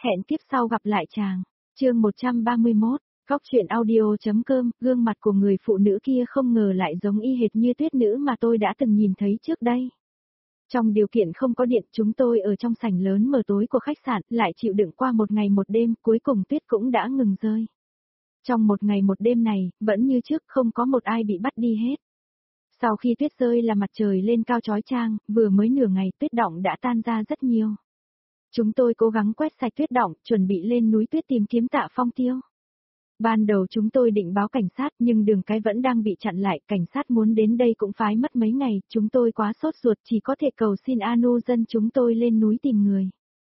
Hẹn kiếp sau gặp lại chàng. Chương 131, Góc truyện audio.com, gương mặt của người phụ nữ kia không ngờ lại giống y hệt như tuyết nữ mà tôi đã từng nhìn thấy trước đây. Trong điều kiện không có điện, chúng tôi ở trong sảnh lớn mờ tối của khách sạn, lại chịu đựng qua một ngày một đêm, cuối cùng tuyết cũng đã ngừng rơi. Trong một ngày một đêm này, vẫn như trước không có một ai bị bắt đi hết. Sau khi tuyết rơi là mặt trời lên cao chói chang, vừa mới nửa ngày tuyết đọng đã tan ra rất nhiều. Chúng tôi cố gắng quét sạch tuyết đọng, chuẩn bị lên núi tuyết tìm kiếm Tạ Phong Tiêu. Ban đầu chúng tôi định báo cảnh sát nhưng đường cái vẫn đang bị chặn lại, cảnh sát muốn đến đây cũng phải mất mấy ngày, chúng tôi quá sốt ruột chỉ có thể cầu xin Anu dân chúng tôi lên núi tìm người.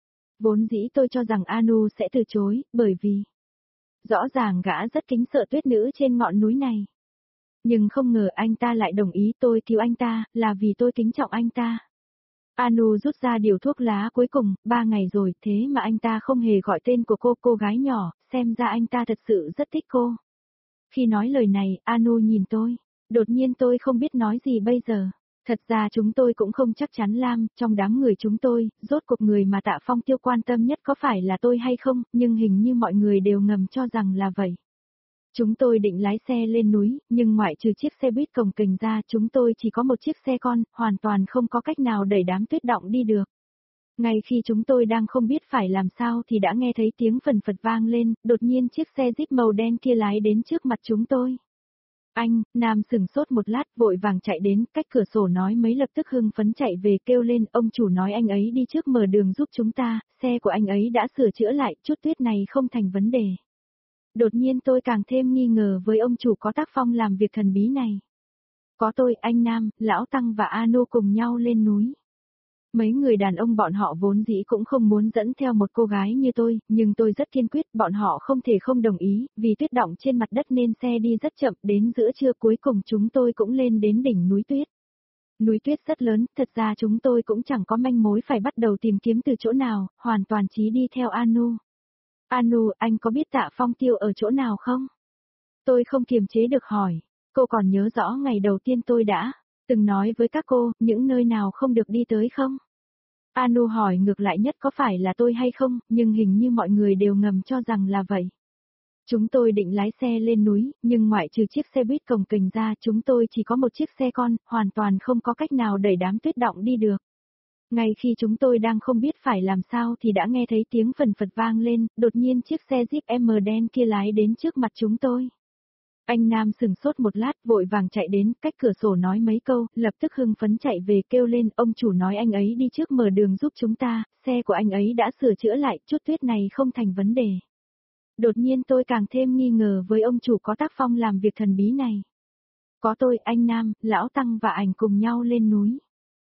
Vốn dĩ tôi cho rằng Anu sẽ từ chối, bởi vì rõ ràng gã rất kính sợ tuyết nữ trên ngọn núi này. Nhưng không ngờ anh ta lại đồng ý tôi cứu anh ta, là vì tôi kính trọng anh ta. Anu rút ra điều thuốc lá cuối cùng, 3 ngày rồi, thế mà anh ta không hề gọi tên của cô gái nhỏ, xem ra anh ta thật sự rất thích cô. Khi nói lời này, Anu nhìn tôi. Đột nhiên tôi không biết nói gì bây giờ. Thật ra chúng tôi cũng không chắc chắn trong đám người chúng tôi, rốt cuộc người mà Tạ Phong Tiêu quan tâm nhất có phải là tôi hay không, nhưng hình như mọi người đều ngầm cho rằng là vậy. Chúng tôi định lái xe lên núi, nhưng ngoại trừ chiếc xe buýt cồng kềnh ra chúng tôi chỉ có một chiếc xe con, hoàn toàn không có cách nào đẩy đám tuyết đọng đi được. Ngay khi chúng tôi đang không biết phải làm sao thì đã nghe thấy tiếng phần phật vang lên, đột nhiên chiếc xe Jeep màu đen kia lái đến trước mặt chúng tôi. Anh, Nam sừng sốt một lát vội vàng chạy đến, cách cửa sổ nói mấy lập tức hưng phấn chạy về kêu lên, ông chủ nói anh ấy đi trước mở đường giúp chúng ta, xe của anh ấy đã sửa chữa lại, chút tuyết này không thành vấn đề. Đột nhiên tôi càng thêm nghi ngờ với ông chủ có tác phong làm việc thần bí này. Có tôi, anh Nam, Lão Tăng và Anu cùng nhau lên núi. Mấy người đàn ông bọn họ vốn dĩ cũng không muốn dẫn theo một cô gái như tôi, nhưng tôi rất kiên quyết, bọn họ không thể không đồng ý, vì tuyết đọng trên mặt đất nên xe đi rất chậm, đến giữa trưa cuối cùng chúng tôi cũng lên đến đỉnh núi tuyết. Núi tuyết rất lớn, thật ra chúng tôi cũng chẳng có manh mối phải bắt đầu tìm kiếm từ chỗ nào, hoàn toàn chỉ đi theo Anu. Anu, anh có biết Tạ Phong Tiêu ở chỗ nào không? Tôi không kiềm chế được hỏi. Cô còn nhớ rõ ngày đầu tiên tôi đã từng nói với các cô, những nơi nào không được đi tới không? Anu hỏi ngược lại nhất có phải là tôi hay không, nhưng hình như mọi người đều ngầm cho rằng là vậy. Chúng tôi định lái xe lên núi, nhưng ngoại trừ chiếc xe buýt cồng kềnh ra chúng tôi chỉ có một chiếc xe con, hoàn toàn không có cách nào đẩy đám tuyết đọng đi được. Ngay khi chúng tôi đang không biết phải làm sao thì đã nghe thấy tiếng phần phật vang lên, đột nhiên chiếc xe Jeep M đen kia lái đến trước mặt chúng tôi. Anh Nam sừng sốt một lát vội vàng chạy đến, cách cửa sổ nói mấy câu, lập tức hưng phấn chạy về kêu lên, ông chủ nói anh ấy đi trước mở đường giúp chúng ta, xe của anh ấy đã sửa chữa lại, chút tuyết này không thành vấn đề. Đột nhiên tôi càng thêm nghi ngờ với ông chủ có tác phong làm việc thần bí này. Có tôi, anh Nam, Lão Tăng và ảnh cùng nhau lên núi.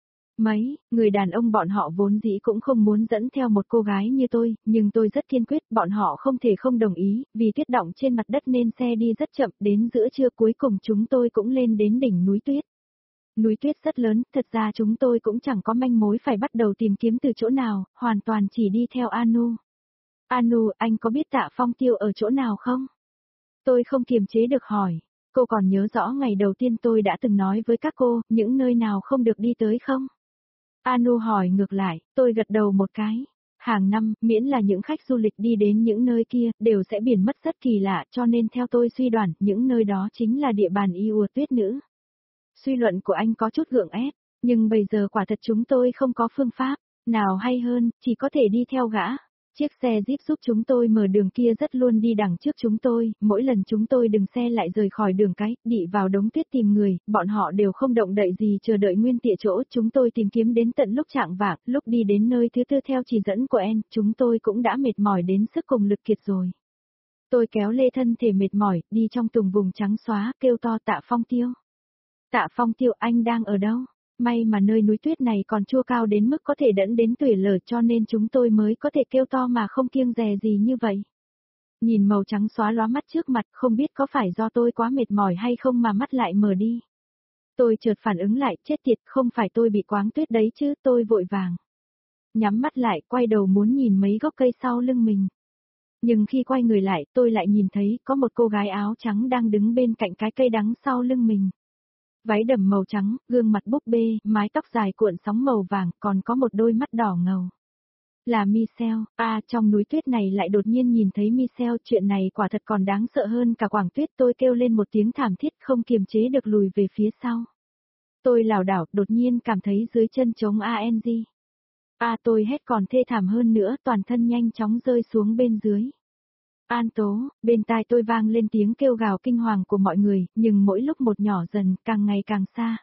Mấy người đàn ông bọn họ vốn dĩ cũng không muốn dẫn theo một cô gái như tôi, nhưng tôi rất kiên quyết, bọn họ không thể không đồng ý, vì tuyết đọng trên mặt đất nên xe đi rất chậm, đến giữa trưa cuối cùng chúng tôi cũng lên đến đỉnh núi tuyết. Núi tuyết rất lớn, thật ra chúng tôi cũng chẳng có manh mối phải bắt đầu tìm kiếm từ chỗ nào, hoàn toàn chỉ đi theo Anu. Anu, anh có biết Tạ Phong Tiêu ở chỗ nào không? Tôi không kiềm chế được hỏi. Cô còn nhớ rõ ngày đầu tiên tôi đã từng nói với các cô, những nơi nào không được đi tới không? Anu hỏi ngược lại, tôi gật đầu một cái. Hàng năm, miễn là những khách du lịch đi đến những nơi kia, đều sẽ biển mất rất kỳ lạ, cho nên theo tôi suy đoán, những nơi đó chính là địa bàn yêu tuyết nữ. Suy luận của anh có chút gượng ép, nhưng bây giờ quả thật chúng tôi không có phương pháp nào hay hơn, chỉ có thể đi theo gã. Chiếc xe Jeep giúp chúng tôi mở đường kia rất luôn đi đằng trước chúng tôi, mỗi lần chúng tôi dừng xe lại rời khỏi đường cái, đi vào đống tuyết tìm người, bọn họ đều không động đậy gì chờ đợi nguyên tịa chỗ, chúng tôi tìm kiếm đến tận lúc chạng vạng, lúc đi đến nơi thứ tư theo chỉ dẫn của En, chúng tôi cũng đã mệt mỏi đến sức cùng lực kiệt rồi. Tôi kéo lê thân thể mệt mỏi, đi trong tùng vùng trắng xóa, kêu to Tạ Phong Tiêu. Tạ Phong Tiêu, anh đang ở đâu? May mà nơi núi tuyết này còn chưa cao đến mức có thể dẫn đến tủi lở cho nên chúng tôi mới có thể kêu to mà không kiêng dè gì như vậy. Nhìn màu trắng xóa lóa mắt trước mặt không biết có phải do tôi quá mệt mỏi hay không mà mắt lại mờ đi. Tôi chợt phản ứng lại, chết tiệt, không phải tôi bị quáng tuyết đấy chứ, tôi vội vàng. Nhắm mắt lại, quay đầu muốn nhìn mấy gốc cây sau lưng mình. Nhưng khi quay người lại, tôi lại nhìn thấy có một cô gái áo trắng đang đứng bên cạnh cái cây đắng sau lưng mình. Váy đầm màu trắng, gương mặt búp bê, mái tóc dài cuộn sóng màu vàng, còn có một đôi mắt đỏ ngầu. Là Michelle, trong núi tuyết này lại đột nhiên nhìn thấy Michelle, chuyện này quả thật còn đáng sợ hơn cả Quảng Tuyết, tôi kêu lên một tiếng thảm thiết không kiềm chế được lùi về phía sau. Tôi lảo đảo, đột nhiên cảm thấy dưới chân trống ANG. Tôi hét còn thê thảm hơn nữa, toàn thân nhanh chóng rơi xuống bên dưới. An Tố, bên tai tôi vang lên tiếng kêu gào kinh hoàng của mọi người, nhưng mỗi lúc một nhỏ dần, càng ngày càng xa.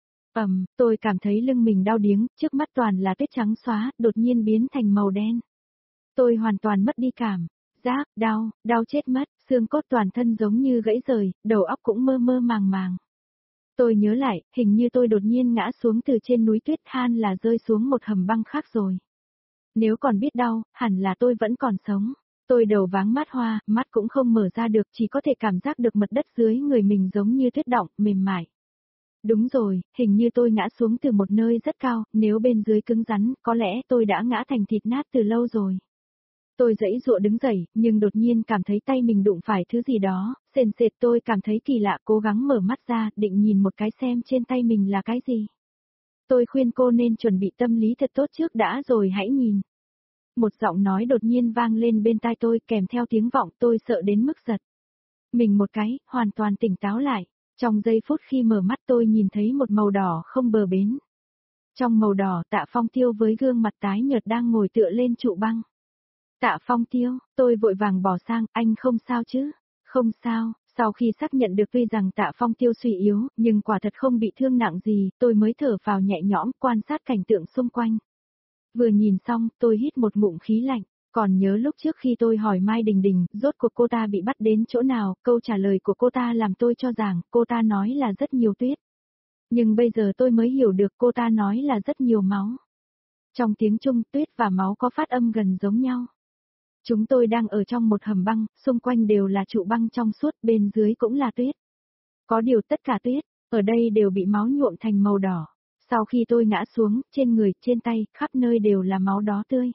Tôi cảm thấy lưng mình đau điếng, trước mắt toàn là tuyết trắng xóa, đột nhiên biến thành màu đen. Tôi hoàn toàn mất đi cảm giác, đau chết mất, xương cốt toàn thân giống như gãy rời, đầu óc cũng mơ mơ màng màng. Tôi nhớ lại, hình như tôi đột nhiên ngã xuống từ trên núi tuyết, là rơi xuống một hầm băng khác rồi. Nếu còn biết đau, hẳn là tôi vẫn còn sống. Tôi đầu váng mắt hoa, mắt cũng không mở ra được, chỉ có thể cảm giác được mặt đất dưới người mình giống như tuyết động, mềm mại. Đúng rồi, hình như tôi ngã xuống từ một nơi rất cao, nếu bên dưới cứng rắn, có lẽ tôi đã ngã thành thịt nát từ lâu rồi. Tôi giãy giụa đứng dậy, nhưng đột nhiên cảm thấy tay mình đụng phải thứ gì đó, sền sệt, tôi cảm thấy kỳ lạ, cố gắng mở mắt ra, định nhìn một cái xem trên tay mình là cái gì. Tôi khuyên cô nên chuẩn bị tâm lý thật tốt trước đã rồi hãy nhìn. Một giọng nói đột nhiên vang lên bên tai tôi kèm theo tiếng vọng, tôi sợ đến mức giật mình một cái, hoàn toàn tỉnh táo lại. Trong giây phút khi mở mắt tôi nhìn thấy một màu đỏ không bờ bến. Trong màu đỏ Tạ Phong Tiêu với gương mặt tái nhợt đang ngồi tựa lên trụ băng. Tạ Phong Tiêu, tôi vội vàng bỏ sang, anh không sao chứ? Không sao, sau khi xác nhận được tuy rằng Tạ Phong Tiêu suy yếu, nhưng quả thật không bị thương nặng gì, tôi mới thở vào nhẹ nhõm quan sát cảnh tượng xung quanh. Vừa nhìn xong, tôi hít một ngụm khí lạnh. Còn nhớ lúc trước khi tôi hỏi Mai Đình Đình, rốt cuộc cô ta bị bắt đến chỗ nào, câu trả lời của cô ta làm tôi cho rằng, cô ta nói là rất nhiều tuyết. Nhưng bây giờ tôi mới hiểu được cô ta nói là rất nhiều máu. Trong tiếng Trung, tuyết và máu có phát âm gần giống nhau. Chúng tôi đang ở trong một hầm băng, xung quanh đều là trụ băng trong suốt, bên dưới cũng là tuyết. Có điều tất cả tuyết, ở đây đều bị máu nhuộm thành màu đỏ. Sau khi tôi ngã xuống, trên người, trên tay, khắp nơi đều là máu đỏ tươi.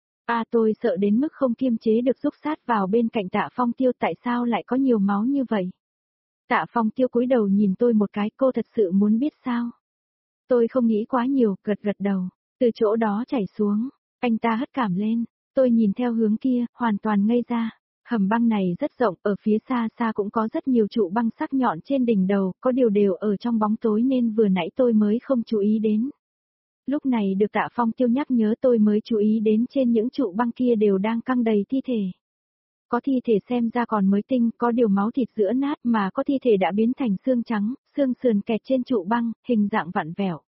Tôi sợ đến mức không kiềm chế được rúc sát vào bên cạnh Tạ Phong Tiêu, tại sao lại có nhiều máu như vậy? Tạ Phong Tiêu cúi đầu nhìn tôi một cái, cô thật sự muốn biết sao? Tôi không nghĩ quá nhiều, gật gật đầu, từ chỗ đó chảy xuống, anh ta hất cảm lên, tôi nhìn theo hướng kia, hoàn toàn ngây ra. Hầm băng này rất rộng, ở phía xa xa cũng có rất nhiều trụ băng sắc nhọn trên đỉnh đầu, có điều đều ở trong bóng tối nên vừa nãy tôi mới không chú ý đến. Lúc này được Tạ Phong Tiêu nhắc nhớ tôi mới chú ý đến trên những trụ băng kia đều đang căng đầy thi thể. Có thi thể xem ra còn mới tinh, có điều máu thịt giữa nát mà có thi thể đã biến thành xương trắng, xương sườn kẹt trên trụ băng, hình dạng vặn vẹo.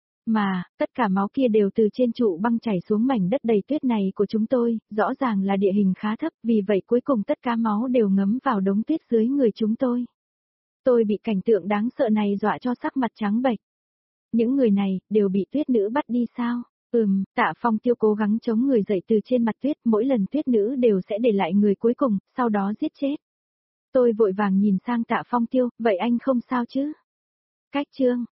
Mà, tất cả máu kia đều từ trên trụ băng chảy xuống mảnh đất đầy tuyết này của chúng tôi, rõ ràng là địa hình khá thấp, vì vậy cuối cùng tất cả máu đều ngấm vào đống tuyết dưới người chúng tôi. Tôi bị cảnh tượng đáng sợ này dọa cho sắc mặt trắng bệch. Những người này, đều bị tuyết nữ bắt đi sao? Tạ Phong Tiêu cố gắng chống người dậy từ trên mặt tuyết, mỗi lần tuyết nữ đều sẽ để lại người cuối cùng, sau đó giết chết. Tôi vội vàng nhìn sang Tạ Phong Tiêu, vậy anh không sao chứ? Cách chương